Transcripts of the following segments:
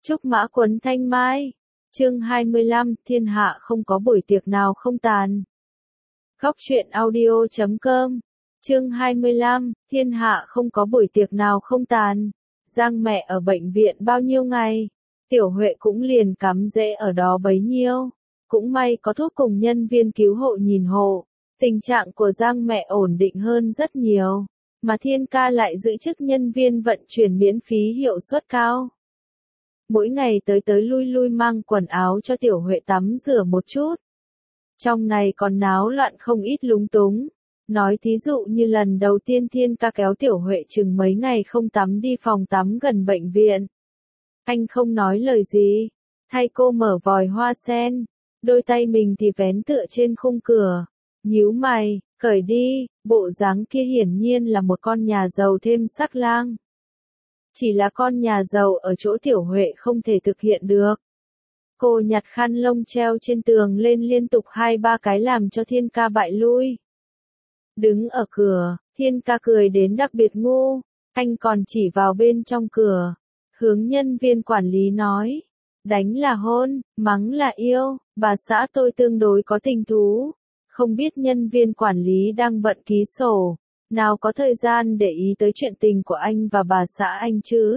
Trúc mã quấn thanh mai. Chương 25, thiên hạ không có buổi tiệc nào không tàn. Góc truyện audio.com. Chương 25, thiên hạ không có buổi tiệc nào không tàn. Giang mẹ ở bệnh viện bao nhiêu ngày, Tiểu Huệ cũng liền cắm rễ ở đó bấy nhiêu. Cũng may có thuốc cùng nhân viên cứu hộ nhìn hộ, tình trạng của Giang mẹ ổn định hơn rất nhiều, mà Thiên ca lại giữ chức nhân viên vận chuyển miễn phí hiệu suất cao. Mỗi ngày tới tới lui lui mang quần áo cho Tiểu Huệ tắm rửa một chút. Trong này còn náo loạn không ít lúng túng. Nói thí dụ như lần đầu tiên Thiên ca kéo Tiểu Huệ chừng mấy ngày không tắm đi phòng tắm gần bệnh viện. Anh không nói lời gì, thay cô mở vòi hoa sen, đôi tay mình thì vén tựa trên khung cửa. Nhíu mày, cởi đi, bộ dáng kia hiển nhiên là một con nhà giàu thêm sắc lang. Chỉ là con nhà giàu ở chỗ Tiểu Huệ không thể thực hiện được. Cô nhặt khăn lông treo trên tường lên liên tục 2-3 cái làm cho Thiên ca bại lui. Đứng ở cửa, Thiên ca cười đến đặc biệt ngu, anh còn chỉ vào bên trong cửa, hướng nhân viên quản lý nói, đánh là hôn, mắng là yêu, bà xã tôi tương đối có tình thú, không biết nhân viên quản lý đang bận ký sổ, nào có thời gian để ý tới chuyện tình của anh và bà xã anh chứ.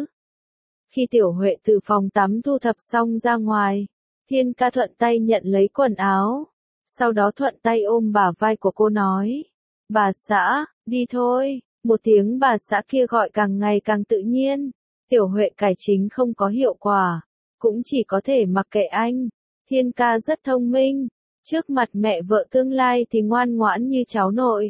Khi Tiểu Huệ từ phòng tắm thu thập xong ra ngoài, Thiên ca thuận tay nhận lấy quần áo, sau đó thuận tay ôm bả vai của cô nói, bà xã, đi thôi. Một tiếng bà xã kia gọi càng ngày càng tự nhiên. Tiểu Huệ cải chính không có hiệu quả, cũng chỉ có thể mặc kệ anh. Thiên ca rất thông minh, trước mặt mẹ vợ tương lai thì ngoan ngoãn như cháu nội.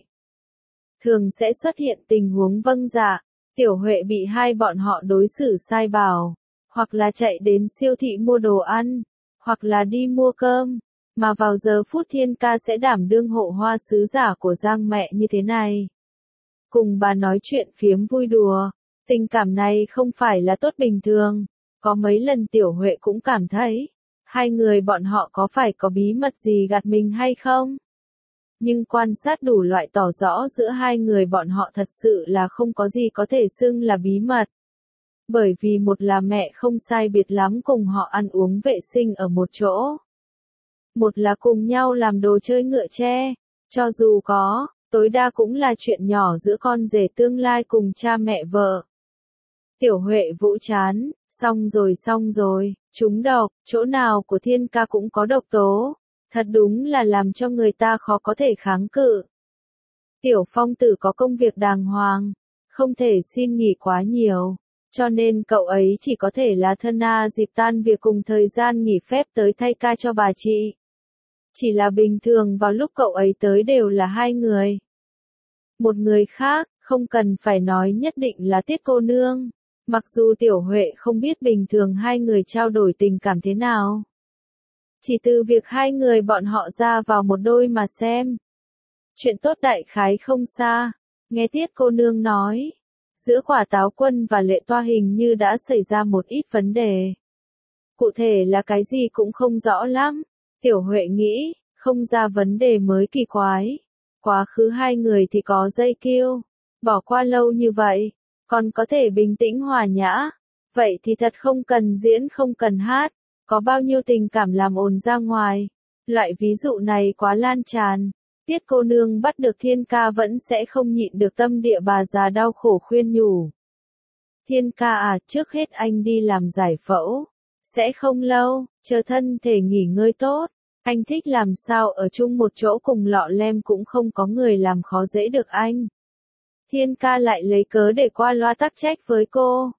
Thường sẽ xuất hiện tình huống vâng dạ, Tiểu Huệ bị hai bọn họ đối xử sai bảo, hoặc là chạy đến siêu thị mua đồ ăn, hoặc là đi mua cơm, mà vào giờ phút Thiên ca sẽ đảm đương hộ hoa sứ giả của Giang mẹ như thế này. Cùng bà nói chuyện phiếm vui đùa, tình cảm này không phải là tốt bình thường, có mấy lần Tiểu Huệ cũng cảm thấy, hai người bọn họ có phải có bí mật gì gạt mình hay không? Nhưng quan sát đủ loại tỏ rõ giữa hai người bọn họ thật sự là không có gì có thể xưng là bí mật. Bởi vì một là mẹ không sai biệt lắm cùng họ ăn uống vệ sinh ở một chỗ. Một là cùng nhau làm đồ chơi ngựa tre, cho dù có, tối đa cũng là chuyện nhỏ giữa con rể tương lai cùng cha mẹ vợ. Tiểu Huệ vỗ chán, xong rồi, trúng độc, chỗ nào của Thiên ca cũng có độc tố, thật đúng là làm cho người ta khó có thể kháng cự. Tiểu Phong Tử có công việc đàng hoàng, không thể xin nghỉ quá nhiều, cho nên cậu ấy chỉ có thể là thân dịp tan việc cùng thời gian nghỉ phép tới thay ca cho bà chị. Chỉ là bình thường vào lúc cậu ấy tới đều là hai người. Một người khác, không cần phải nói nhất định là Tiết cô nương. Mặc dù Tiểu Huệ không biết bình thường hai người trao đổi tình cảm thế nào. Chỉ từ việc hai người bọn họ ra vào một đôi mà xem. Chuyện tốt đại khái không xa. Nghe Tiết cô nương nói, giữa Quả Táo Quân và Lệ Toa hình như đã xảy ra một ít vấn đề. Cụ thể là cái gì cũng không rõ lắm. Tiểu Huệ nghĩ, không ra vấn đề mới kỳ quái. Quá khứ hai người thì có dây kiêu, bỏ qua lâu như vậy, còn có thể bình tĩnh hòa nhã. Vậy thì thật không cần diễn không cần hát, có bao nhiêu tình cảm làm ồn ra ngoài. Loại ví dụ này quá lan tràn. Tiết cô nương bắt được Thiên ca vẫn sẽ không nhịn được tâm địa bà già đau khổ khuyên nhủ. Thiên ca à, trước hết anh đi làm giải phẫu. Sẽ không lâu, chờ thân thể nghỉ ngơi tốt. Anh thích làm sao ở chung một chỗ cùng lọ lem cũng không có người làm khó dễ được anh. Thiên ca lại lấy cớ để qua loa tắc trách với cô.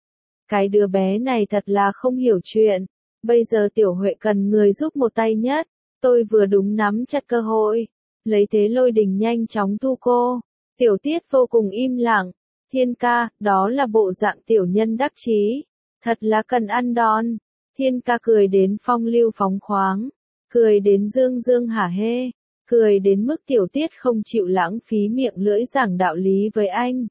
Cái đứa bé này thật là không hiểu chuyện. Bây giờ Tiểu Huệ cần người giúp một tay nhất. Tôi vừa đúng nắm chặt cơ hội. Lấy thế Lôi Đình nhanh chóng thu cô. Tiểu Tiết vô cùng im lặng. Thiên ca, đó là bộ dạng tiểu nhân đắc chí. Thật là cần ăn đòn. Thiên ca cười đến phong lưu phóng khoáng. Cười đến dương dương hả hê. Cười đến mức Tiểu Tiết không chịu lãng phí miệng lưỡi giảng đạo lý với anh.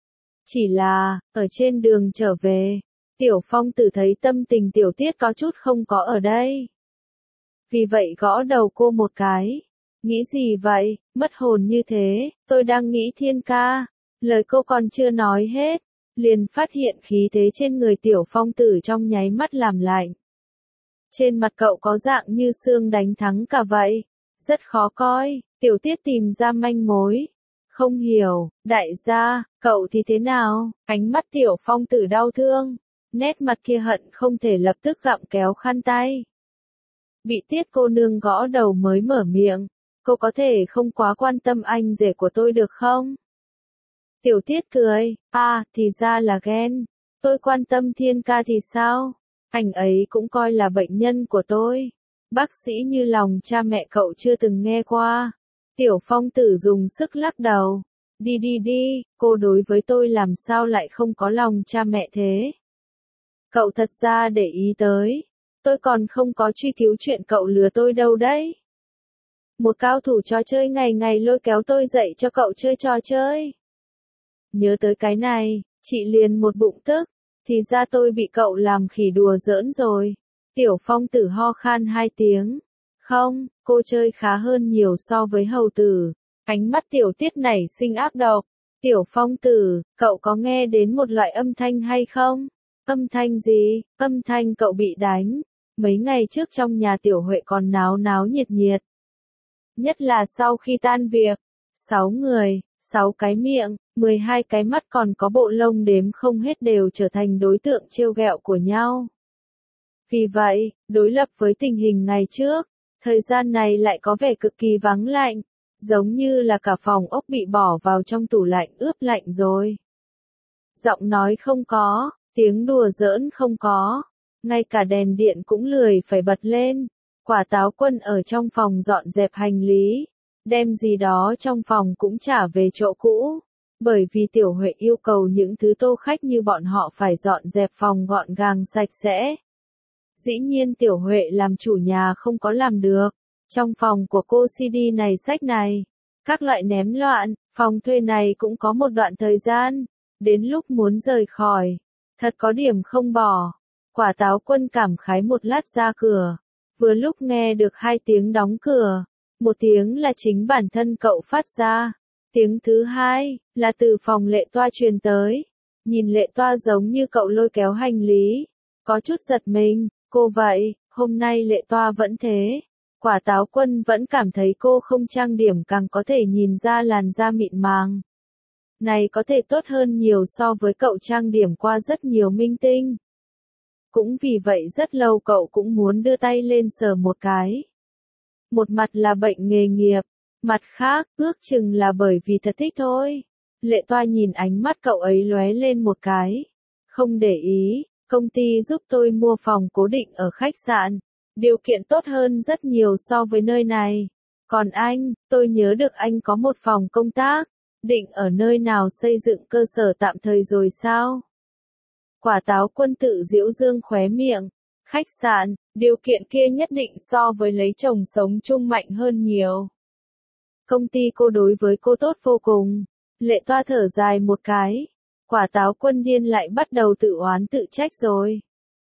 Chỉ là, ở trên đường trở về, Tiểu Phong Tử thấy tâm tình Tiểu Tiết có chút không có ở đây. Vì vậy gõ đầu cô một cái. Nghĩ gì vậy, mất hồn như thế, tôi đang nghĩ Thiên ca. Lời cô còn chưa nói hết, liền phát hiện khí thế trên người Tiểu Phong Tử trong nháy mắt làm lạnh. Trên mặt cậu có dạng như xương đánh thắng cả vậy, rất khó coi. Tiểu Tiết tìm ra manh mối. Không hiểu, đại gia, cậu thì thế nào? Ánh mắt Tiểu Phong Tử đau thương, nét mặt kia hận không thể lập tức gặm kéo khăn tay. Bị Tiết cô nương gõ đầu mới mở miệng, cô có thể không quá quan tâm anh rể của tôi được không? Tiểu Tiết cười, thì ra là ghen, tôi quan tâm Thiên ca thì sao? Anh ấy cũng coi là bệnh nhân của tôi. Bác sĩ như lòng cha mẹ cậu chưa từng nghe qua. Tiểu Phong Tử dùng sức lắc đầu. Đi, cô đối với tôi làm sao lại không có lòng cha mẹ thế? Cậu thật ra để ý tới. Tôi còn không có truy cứu chuyện cậu lừa tôi đâu đấy. Một cao thủ trò chơi ngày ngày lôi kéo tôi dậy cho cậu chơi trò chơi. Nhớ tới cái này, chị liền một bụng tức. Thì ra tôi bị cậu làm khỉ đùa giỡn rồi. Tiểu Phong Tử ho khan 2 tiếng. Không, cô chơi khá hơn nhiều so với hầu tử. Ánh mắt Tiểu Tiết nảy sinh ác độc. Tiểu Phong Tử, cậu có nghe đến một loại âm thanh hay không? Âm thanh gì? Âm thanh cậu bị đánh. Mấy ngày trước trong nhà Tiểu Huệ còn náo náo nhiệt nhiệt. Nhất là sau khi tan việc. 6 người, 6 cái miệng, 12 cái mắt còn có bộ lông đếm không hết đều trở thành đối tượng trêu ghẹo của nhau. Vì vậy, đối lập với tình hình ngày trước, thời gian này lại có vẻ cực kỳ vắng lạnh, giống như là cả phòng ốc bị bỏ vào trong tủ lạnh ướp lạnh rồi. Giọng nói không có, tiếng đùa giỡn không có, ngay cả đèn điện cũng lười phải bật lên. Quả Táo Quân ở trong phòng dọn dẹp hành lý, đem gì đó trong phòng cũng trả về chỗ cũ, bởi vì Tiểu Huệ yêu cầu những thứ tô khách như bọn họ phải dọn dẹp phòng gọn gàng sạch sẽ. Dĩ nhiên Tiểu Huệ làm chủ nhà không có làm được. Trong phòng của cô CD này sách này, các loại ném loạn, phòng thuê này cũng có một đoạn thời gian, đến lúc muốn rời khỏi, thật có điểm không bỏ. Quả Táo Quân cảm khái một lát ra cửa, vừa lúc nghe được 2 tiếng đóng cửa, một tiếng là chính bản thân cậu phát ra, tiếng thứ hai là từ phòng Lệ Toa truyền tới. Nhìn Lệ Toa giống như cậu lôi kéo hành lý, có chút giật mình. Cô vậy, hôm nay Lệ Toa vẫn thế. Quả Táo Quân vẫn cảm thấy cô không trang điểm càng có thể nhìn ra làn da mịn màng. Này có thể tốt hơn nhiều so với cậu trang điểm qua rất nhiều minh tinh. Cũng vì vậy rất lâu cậu cũng muốn đưa tay lên sờ một cái. Một mặt là bệnh nghề nghiệp, mặt khác, ước chừng là bởi vì thật thích thôi. Lệ Toa nhìn ánh mắt cậu ấy lóe lên một cái. Không để ý. Công ty giúp tôi mua phòng cố định ở khách sạn, điều kiện tốt hơn rất nhiều so với nơi này. Còn anh, tôi nhớ được anh có một phòng công tác, định ở nơi nào xây dựng cơ sở tạm thời rồi sao? Quả Táo Quân tự giễu dương khóe miệng, khách sạn, điều kiện kia nhất định so với lấy chồng sống chung mạnh hơn nhiều. Công ty cô đối với cô tốt vô cùng. Lệ Toa thở dài một cái. Quả Táo Quân điên lại bắt đầu tự oán tự trách rồi.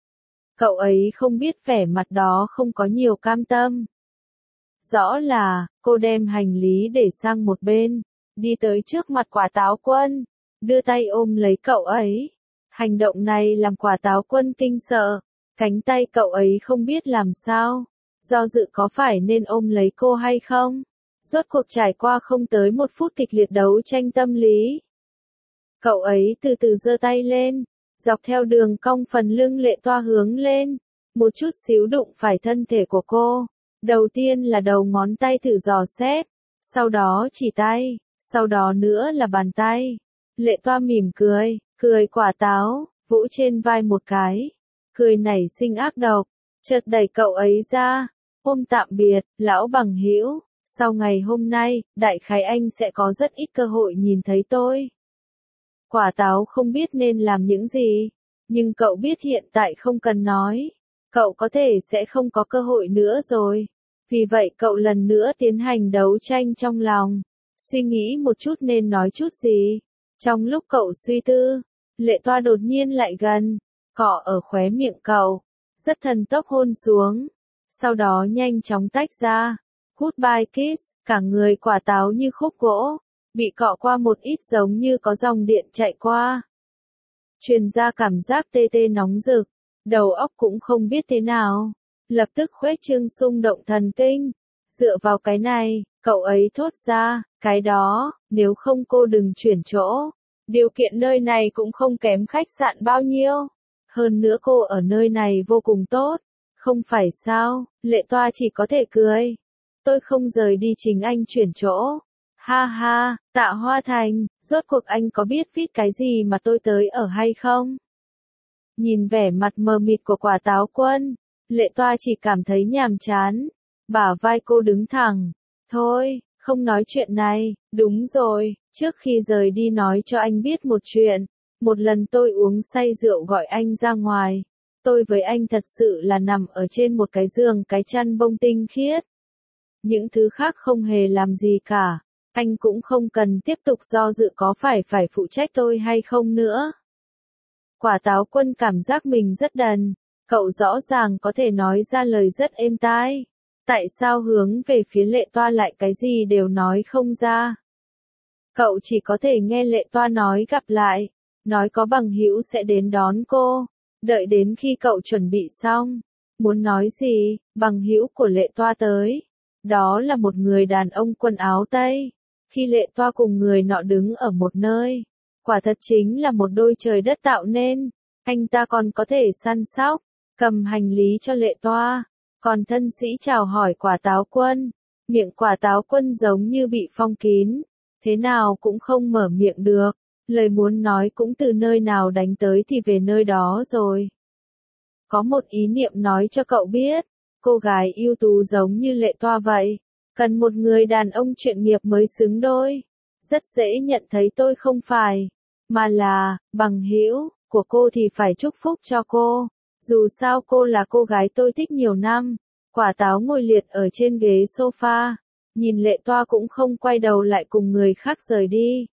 Cậu ấy không biết vẻ mặt đó không có nhiều cam tâm. Rõ là, cô đem hành lý để sang một bên, đi tới trước mặt Quả Táo Quân, đưa tay ôm lấy cậu ấy. Hành động này làm Quả Táo Quân kinh sợ, cánh tay cậu ấy không biết làm sao, do dự có phải nên ôm lấy cô hay không. Rốt cuộc trải qua không tới 1 phút kịch liệt đấu tranh tâm lý. Cậu ấy từ từ giơ tay lên, dọc theo đường cong phần lưng Lệ Toa hướng lên, một chút xíu đụng phải thân thể của cô. Đầu tiên là đầu ngón tay thử dò xét, sau đó chỉ tay, sau đó nữa là bàn tay. Lệ Toa mỉm cười, cười quả táo, vỗ trên vai một cái. Cười nảy sinh ác độc, chợt đẩy cậu ấy ra, ôm tạm biệt, lão bằng hữu, sau ngày hôm nay, đại khái anh sẽ có rất ít cơ hội nhìn thấy tôi. Quả táo không biết nên làm những gì, nhưng cậu biết hiện tại không cần nói, cậu có thể sẽ không có cơ hội nữa rồi. Vì vậy cậu lần nữa tiến hành đấu tranh trong lòng, suy nghĩ một chút nên nói chút gì. Trong lúc cậu suy tư, Lệ Toa đột nhiên lại gần, cọ ở khóe miệng cậu, rất thần tốc hôn xuống, sau đó nhanh chóng tách ra. Goodbye kiss, cả người quả táo như khúc gỗ, bị cọ qua một ít giống như có dòng điện chạy qua. truyền ra cảm giác tê tê nóng rực, đầu óc cũng không biết thế nào, lập tức khuếch trương xung động thần kinh. Dựa vào cái này, cậu ấy thốt ra, cái đó, nếu không cô đừng chuyển chỗ. Điều kiện nơi này cũng không kém khách sạn bao nhiêu. Hơn nữa cô ở nơi này vô cùng tốt. Không phải sao, Lệ Toa chỉ có thể cười. Tôi không rời đi chính anh chuyển chỗ. Ha ha, Tạ Hoa Thành, rốt cuộc anh có biết viết cái gì mà tôi tới ở hay không? Nhìn vẻ mặt mờ mịt của Quả Táo Quân, Lệ Toa chỉ cảm thấy nhàm chán. Bả vai cô đứng thẳng. Thôi, không nói chuyện này, đúng rồi, trước khi rời đi nói cho anh biết một chuyện. Một lần tôi uống say rượu gọi anh ra ngoài. Tôi với anh thật sự là nằm ở trên một cái giường cái chăn bông tinh khiết. Những thứ khác không hề làm gì cả. Anh cũng không cần tiếp tục do dự có phải phụ trách tôi hay không nữa. Quả Táo Quân cảm giác mình rất đần. Cậu rõ ràng có thể nói ra lời rất êm tai. Tại sao hướng về phía Lệ Toa lại cái gì đều nói không ra? Cậu chỉ có thể nghe Lệ Toa nói gặp lại, nói có bằng hữu sẽ đến đón cô, đợi đến khi cậu chuẩn bị xong. Muốn nói gì, bằng hữu của Lệ Toa tới. Đó là một người đàn ông quần áo Tây. Khi Lệ Toa cùng người nọ đứng ở một nơi, quả thật chính là một đôi trời đất tạo nên. Anh ta còn có thể săn sóc, cầm hành lý cho Lệ Toa. Còn thân sĩ chào hỏi Quả Táo Quân, miệng Quả Táo Quân giống như bị phong kín, thế nào cũng không mở miệng được, lời muốn nói cũng từ nơi nào đánh tới thì về nơi đó rồi. Có một ý niệm nói cho cậu biết, cô gái ưu tú giống như Lệ Toa vậy, cần một người đàn ông chuyên nghiệp mới xứng đôi. Rất dễ nhận thấy tôi không phải, mà là, bằng hữu của cô thì phải chúc phúc cho cô. Dù sao cô là cô gái tôi thích nhiều năm. Quả Táo ngồi liệt ở trên ghế sofa, nhìn Lệ Toa cũng không quay đầu lại cùng người khác rời đi.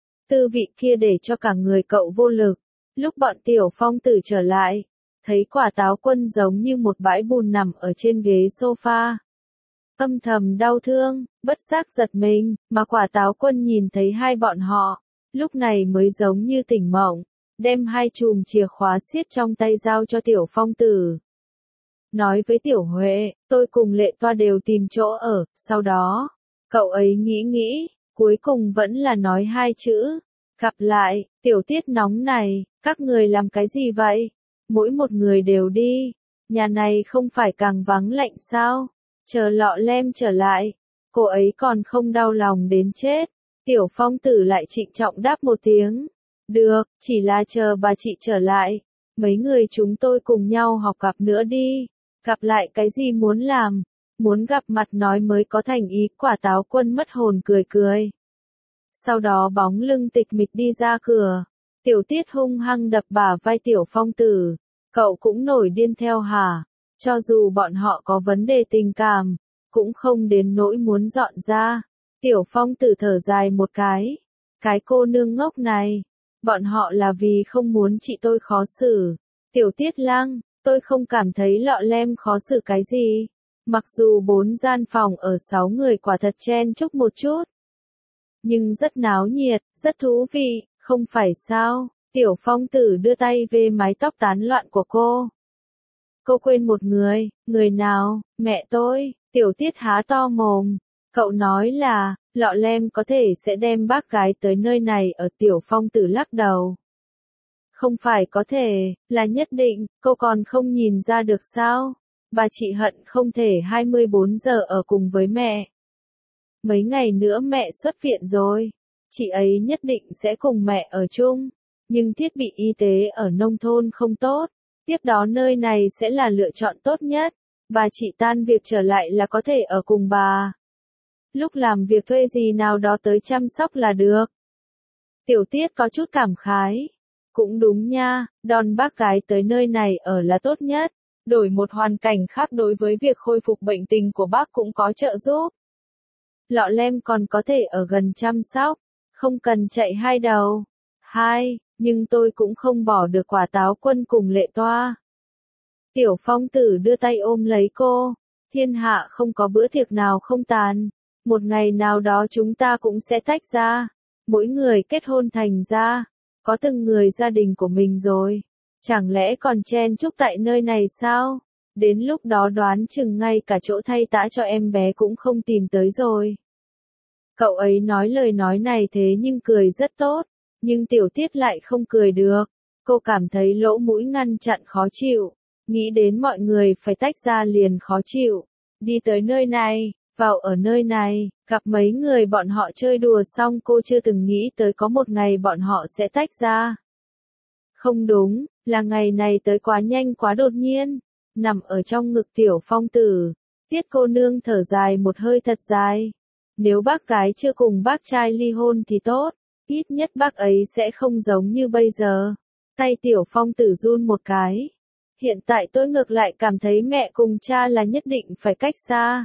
Tư vị kia để cho cả người cậu vô lực. Lúc bọn Tiểu Phong Tử trở lại, thấy Quả Táo Quân giống như một bãi bùn nằm ở trên ghế sofa. Âm thầm đau thương, bất giác giật mình, mà Quả Táo Quân nhìn thấy hai bọn họ, lúc này mới giống như tỉnh mộng. Đem hai chùm chìa khóa siết trong tay giao cho Tiểu Phong Tử. Nói với Tiểu Huệ, tôi cùng Lệ Toa đều tìm chỗ ở, sau đó, cậu ấy nghĩ, cuối cùng vẫn là nói hai chữ. Gặp lại, tiểu tiết nóng này, các người làm cái gì vậy? Mỗi một người đều đi, nhà này không phải càng vắng lạnh sao? Chờ Lọ Lem trở lại, cô ấy còn không đau lòng đến chết. Tiểu Phong Tử lại trịnh trọng đáp một tiếng. Được, chỉ là chờ bà chị trở lại. Mấy người chúng tôi cùng nhau học gặp nữa đi. Gặp lại cái gì muốn làm? Muốn gặp mặt nói mới có thành ý. Quả Táo Quân mất hồn cười. Sau đó bóng lưng tịch mịch đi ra cửa. Tiểu Tiết hung hăng đập bả vai Tiểu Phong Tử. Cậu cũng nổi điên theo hả? Cho dù bọn họ có vấn đề tình cảm, cũng không đến nỗi muốn dọn ra. Tiểu Phong Tử thở dài một cái. Cái cô nương ngốc này. Bọn họ là vì không muốn chị tôi khó xử. Tiểu Tiết Lăng, tôi không cảm thấy Lọ Lem khó xử cái gì. Mặc dù 4 gian phòng ở 6 người quả thật chen chúc một chút. Nhưng rất náo nhiệt, rất thú vị, không phải sao? Tiểu Phong Tử đưa tay về mái tóc tán loạn của cô. Cô quên một người nào? Mẹ tôi. Tiểu Tiết há to mồm. Cậu nói là, Lọ Lem có thể sẽ đem bác gái tới nơi này ở. Tiểu Phong Tử lắc đầu. Không phải có thể, là nhất định, cô còn không nhìn ra được sao? Bà chị hận không thể 24 giờ ở cùng với mẹ. Mấy ngày nữa mẹ xuất viện rồi. Chị ấy nhất định sẽ cùng mẹ ở chung. Nhưng thiết bị y tế ở nông thôn không tốt. Tiếp đó nơi này sẽ là lựa chọn tốt nhất. Bà chị tan việc trở lại là có thể ở cùng bà. Lúc làm việc thuê gì nào đó tới chăm sóc là được. Tiểu Tiết có chút cảm khái. Cũng đúng nha, đón bác gái tới nơi này ở là tốt nhất. Đổi một hoàn cảnh khác đối với việc khôi phục bệnh tình của bác cũng có trợ giúp. Lọ Lem còn có thể ở gần chăm sóc, không cần chạy hai đầu. Nhưng tôi cũng không bỏ được Quả Táo Quân cùng Lệ Toa. Tiểu Phong Tử đưa tay ôm lấy cô. Thiên hạ không có bữa tiệc nào không tàn. Một ngày nào đó chúng ta cũng sẽ tách ra. Mỗi người kết hôn thành ra. có từng người gia đình của mình rồi. Chẳng lẽ còn chen chúc tại nơi này sao? Đến lúc đó đoán chừng ngay cả chỗ thay tã cho em bé cũng không tìm tới rồi. Cậu ấy nói lời nói này thế nhưng cười rất tốt, nhưng Tiểu Tiết lại không cười được. Cô cảm thấy lỗ mũi ngăn chặn khó chịu, nghĩ đến mọi người phải tách ra liền khó chịu. Đi tới nơi này, vào ở nơi này, gặp mấy người bọn họ chơi đùa xong cô chưa từng nghĩ tới có một ngày bọn họ sẽ tách ra. Không đúng, là ngày này tới quá nhanh quá đột nhiên. Nằm ở trong ngực Tiểu Phong Tử, Tiết cô nương thở dài một hơi thật dài. Nếu bác gái chưa cùng bác trai ly hôn thì tốt, ít nhất bác ấy sẽ không giống như bây giờ. Tay Tiểu Phong Tử run một cái. Hiện tại tôi ngược lại cảm thấy mẹ cùng cha là nhất định phải cách xa.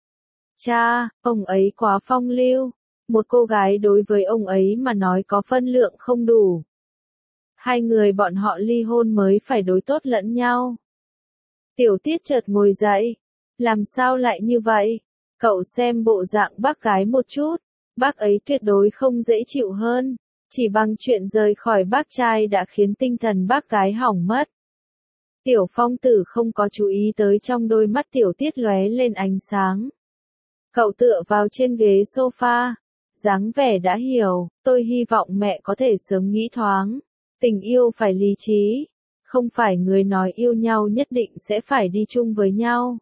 Cha, ông ấy quá phong lưu. Một cô gái đối với ông ấy mà nói có phân lượng không đủ. Hai người bọn họ ly hôn mới phải đối tốt lẫn nhau. Tiểu Tiết chợt ngồi dậy. Làm sao lại như vậy? Cậu xem bộ dạng bác gái một chút. Bác ấy tuyệt đối không dễ chịu hơn. Chỉ bằng chuyện rời khỏi bác trai đã khiến tinh thần bác gái hỏng mất. Tiểu Phong Tử không có chú ý tới trong đôi mắt Tiểu Tiết lóe lên ánh sáng. Cậu tựa vào trên ghế sofa. Dáng vẻ đã hiểu, tôi hy vọng mẹ có thể sớm nghĩ thoáng. Tình yêu phải lý trí. Không phải người nói yêu nhau nhất định sẽ phải đi chung với nhau.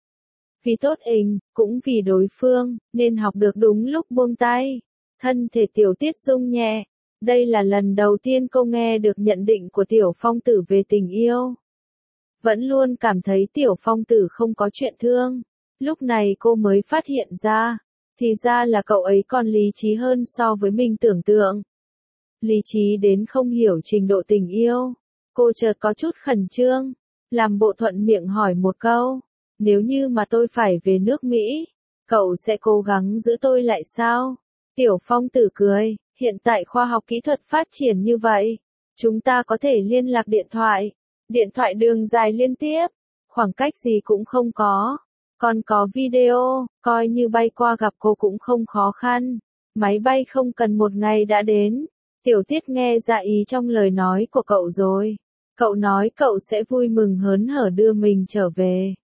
Vì tốt ích, cũng vì đối phương, nên học được đúng lúc buông tay. Thân thể Tiểu Tiết rung nhẹ. Đây là lần đầu tiên cô nghe được nhận định của Tiểu Phong Tử về tình yêu. Vẫn luôn cảm thấy Tiểu Phong Tử không có chuyện thương. Lúc này cô mới phát hiện ra. Thì ra là cậu ấy còn lý trí hơn so với mình tưởng tượng. Lý trí đến không hiểu trình độ tình yêu. Cô chợt có chút khẩn trương. Làm bộ thuận miệng hỏi một câu. Nếu như mà tôi phải về nước Mỹ, cậu sẽ cố gắng giữ tôi lại sao? Tiểu Phong Tử cười. Hiện tại khoa học kỹ thuật phát triển như vậy. Chúng ta có thể liên lạc điện thoại. Điện thoại đường dài liên tiếp. Khoảng cách gì cũng không có. Còn có video, coi như bay qua gặp cô cũng không khó khăn. Máy bay không cần một ngày đã đến. Tiểu Tiết nghe ra ý trong lời nói của cậu rồi. Cậu nói cậu sẽ vui mừng hớn hở đưa mình trở về.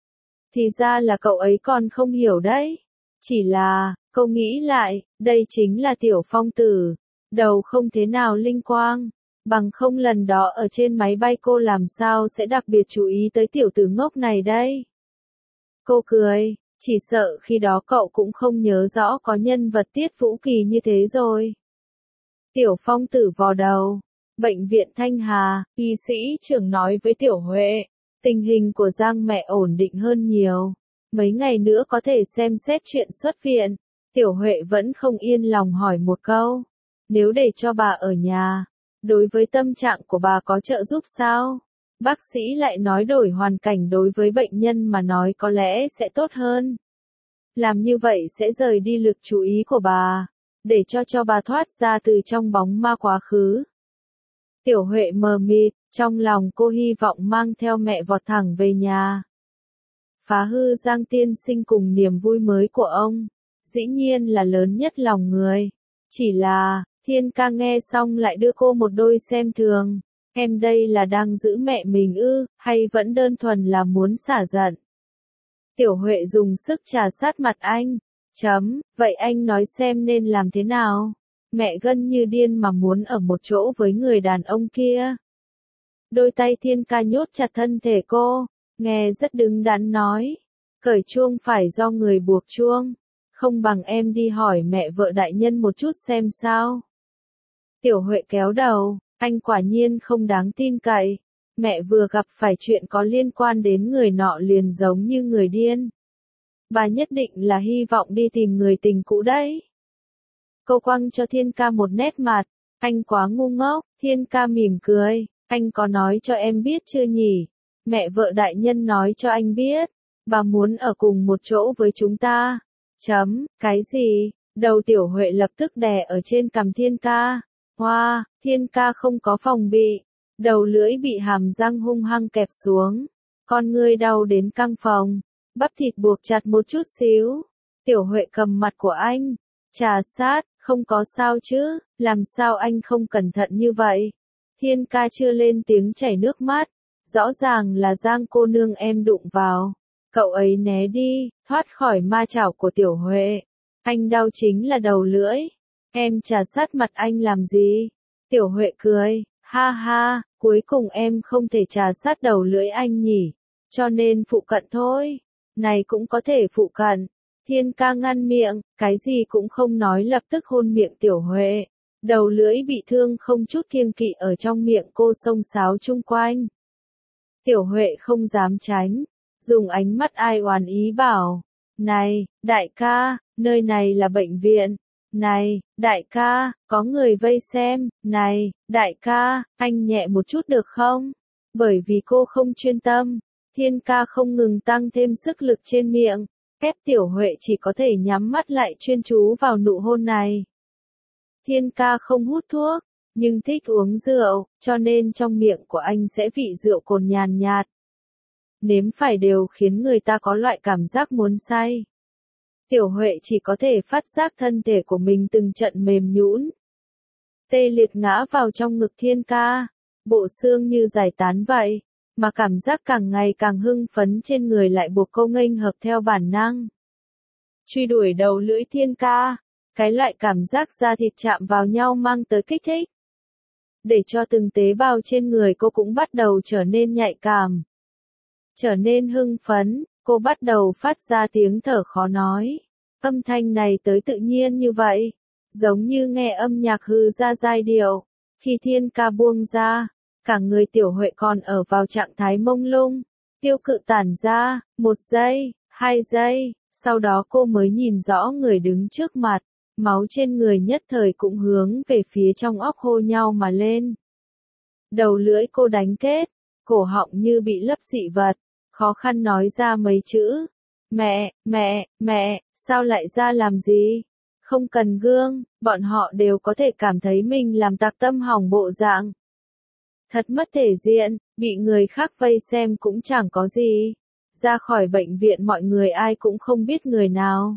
Thì ra là cậu ấy còn không hiểu đấy. Chỉ là, cô nghĩ lại, đây chính là Tiểu Phong Tử. Đầu không thế nào linh quang. Bằng không lần đó ở trên máy bay cô làm sao sẽ đặc biệt chú ý tới tiểu tử ngốc này đây. Cô cười, chỉ sợ khi đó cậu cũng không nhớ rõ có nhân vật Tiết Vũ Kỳ như thế rồi. Tiểu Phong Tử vò đầu. Bệnh viện Thanh Hà, y sĩ trưởng nói với Tiểu Huệ. Tình hình của Giang mẹ ổn định hơn nhiều. Mấy ngày nữa có thể xem xét chuyện xuất viện. Tiểu Huệ vẫn không yên lòng hỏi một câu. Nếu để cho bà ở nhà, đối với tâm trạng của bà có trợ giúp sao? Bác sĩ lại nói đổi hoàn cảnh đối với bệnh nhân mà nói có lẽ sẽ tốt hơn. Làm như vậy sẽ rời đi lực chú ý của bà, để cho bà thoát ra từ trong bóng ma quá khứ. Tiểu Huệ mờ mịt, trong lòng cô hy vọng mang theo mẹ vọt thẳng về nhà. Phá hư Giang tiên sinh cùng niềm vui mới của ông, dĩ nhiên là lớn nhất lòng người. Chỉ là, Thiên ca nghe xong lại đưa cô một đôi xem thường. Em đây là đang giữ mẹ mình ư, hay vẫn đơn thuần là muốn xả giận? Tiểu Huệ dùng sức trà sát mặt anh. Vậy anh nói xem nên làm thế nào? Mẹ gân như điên mà muốn ở một chỗ với người đàn ông kia. Đôi tay Thiên ca nhốt chặt thân thể cô, nghe rất đứng đắn nói. Cởi chuông phải do người buộc chuông. Không bằng em đi hỏi mẹ vợ đại nhân một chút xem sao. Tiểu Huệ kéo đầu, anh quả nhiên không đáng tin cậy. Mẹ vừa gặp phải chuyện có liên quan đến người nọ liền giống như người điên. Bà nhất định là hy vọng đi tìm người tình cũ đấy. Cô quăng cho Thiên ca một nét mặt. Anh quá ngu ngốc. Thiên ca mỉm cười. Anh có nói cho em biết chưa nhỉ? Mẹ vợ đại nhân nói cho anh biết. Bà muốn ở cùng một chỗ với chúng ta. Cái gì? Đầu Tiểu Huệ lập tức đè ở trên cằm Thiên ca. Hoa, Thiên ca không có phòng bị. Đầu lưỡi bị hàm răng hung hăng kẹp xuống. Con ngươi đau đến căng phòng. Bắp thịt buộc chặt một chút xíu. Tiểu Huệ cầm mặt của anh. Trà sát, Không có sao chứ, làm sao anh không cẩn thận như vậy? Thiên ca chưa lên tiếng chảy nước mắt, rõ ràng là Giang cô nương em đụng vào. Cậu ấy né đi, thoát khỏi ma chảo của Tiểu Huệ. Anh đau chính là đầu lưỡi. Em chà sát mặt anh làm gì? Tiểu Huệ cười, ha ha, cuối cùng em không thể chà sát đầu lưỡi anh nhỉ, cho nên phụ cận thôi. Này cũng có thể phụ cận. Thiên ca ngăn miệng, cái gì cũng không nói lập tức hôn miệng Tiểu Huệ. Đầu lưỡi bị thương không chút kiêng kỵ ở trong miệng cô xông xáo chung quanh. Tiểu Huệ không dám tránh, dùng ánh mắt ai oán ý bảo. Này, đại ca, nơi này là bệnh viện. Này, đại ca, có người vây xem. Này, đại ca, anh nhẹ một chút được không? Bởi vì cô không chuyên tâm, Thiên ca không ngừng tăng thêm sức lực trên miệng, ép Tiểu Huệ chỉ có thể nhắm mắt lại chuyên chú vào nụ hôn này. Thiên ca không hút thuốc, nhưng thích uống rượu, cho nên trong miệng của anh sẽ vị rượu cồn nhàn nhạt. Nếm phải đều khiến người ta có loại cảm giác muốn say. Tiểu Huệ chỉ có thể phát giác thân thể của mình từng trận mềm nhũn, tê liệt ngã vào trong ngực Thiên ca, bộ xương như giải tán vậy, mà cảm giác càng ngày càng hưng phấn trên người lại buộc cô nghênh hợp theo bản năng. Truy đuổi đầu lưỡi Thiên ca, cái loại cảm giác da thịt chạm vào nhau mang tới kích thích, để cho từng tế bào trên người cô cũng bắt đầu trở nên nhạy cảm, trở nên hưng phấn, cô bắt đầu phát ra tiếng thở khó nói. Âm thanh này tới tự nhiên như vậy, giống như nghe âm nhạc hư ra giai điệu. Khi Thiên ca buông ra, cả người Tiểu Huệ còn ở vào trạng thái mông lung, tiêu cự tản ra, 1 giây, 2 giây, sau đó cô mới nhìn rõ người đứng trước mặt, máu trên người nhất thời cũng hướng về phía trong óc hô nhau mà lên. Đầu lưỡi cô đánh kết, cổ họng như bị lấp dị vật, khó khăn nói ra mấy chữ. Mẹ, sao lại ra làm gì? Không cần gương, bọn họ đều có thể cảm thấy mình làm tạc tâm hỏng bộ dạng. Thật mất thể diện, bị người khác vây xem cũng chẳng có gì. Ra khỏi bệnh viện mọi người ai cũng không biết người nào.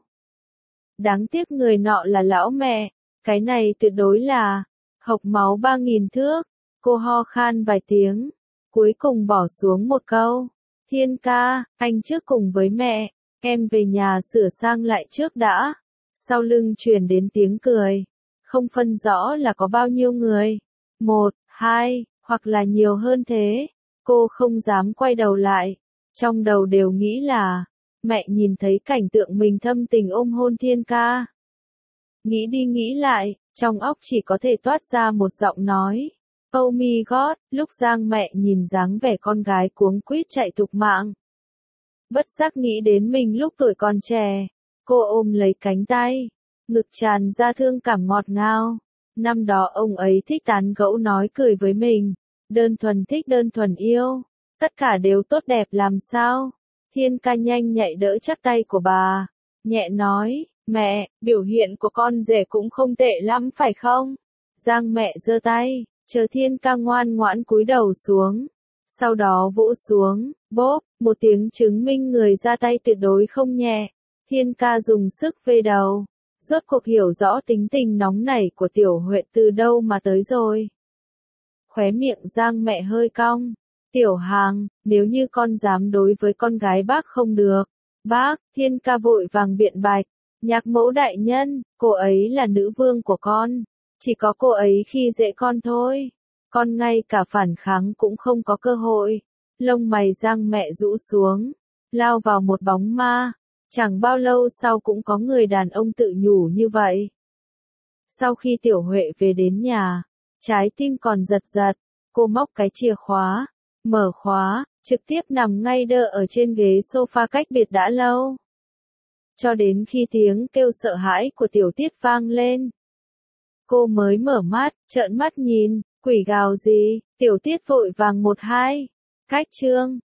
Đáng tiếc người nọ là lão mẹ, cái này tuyệt đối là hộc máu 3000 thước. Cô ho khan vài tiếng, cuối cùng bỏ xuống một câu. Thiên ca, anh trước cùng với mẹ, em về nhà sửa sang lại trước đã. Sau lưng truyền đến tiếng cười, không phân rõ là có bao nhiêu người. 1, 2, hoặc là nhiều hơn thế. Cô không dám quay đầu lại, trong đầu đều nghĩ là, mẹ nhìn thấy cảnh tượng mình thâm tình ôm hôn Thiên ca. Nghĩ đi nghĩ lại, trong óc chỉ có thể toát ra một giọng nói. Oh my god, lúc Giang mẹ nhìn dáng vẻ con gái cuống quýt chạy thục mạng. Bất giác nghĩ đến mình lúc tuổi còn trẻ, cô ôm lấy cánh tay, ngực tràn ra thương cảm ngọt ngào. Năm đó ông ấy thích tán gẫu nói cười với mình, đơn thuần thích đơn thuần yêu, tất cả đều tốt đẹp làm sao. Thiên ca nhanh nhạy đỡ chắc tay của bà, nhẹ nói, mẹ, biểu hiện của con rể cũng không tệ lắm phải không? Giang mẹ giơ tay, chờ Thiên ca ngoan ngoãn cúi đầu xuống, sau đó vỗ xuống, bốp, một tiếng chứng minh người ra tay tuyệt đối không nhẹ. Thiên ca dùng sức vê đầu, rốt cuộc hiểu rõ tính tình nóng nảy của Tiểu Huệ từ đâu mà tới rồi. Khóe miệng Giang mẹ hơi cong, Tiểu Hàng, nếu như con dám đối với con gái bác không được. Bác, Thiên ca vội vàng biện bạch, nhạc mẫu đại nhân, cô ấy là nữ vương của con, chỉ có cô ấy khi dễ con thôi. Con ngay cả phản kháng cũng không có cơ hội. Lông mày Giang mẹ rũ xuống, lao vào một bóng ma. Chẳng bao lâu sau cũng có người đàn ông tự nhủ như vậy. Sau khi Tiểu Huệ về đến nhà, trái tim còn giật giật, cô móc cái chìa khóa, mở khóa, trực tiếp nằm ngay đơ ở trên ghế sofa cách biệt đã lâu. Cho đến khi tiếng kêu sợ hãi của Tiểu Tiết vang lên, cô mới mở mắt, trợn mắt nhìn, quỷ gào gì, Tiểu Tiết vội vàng 1-2. Cách chương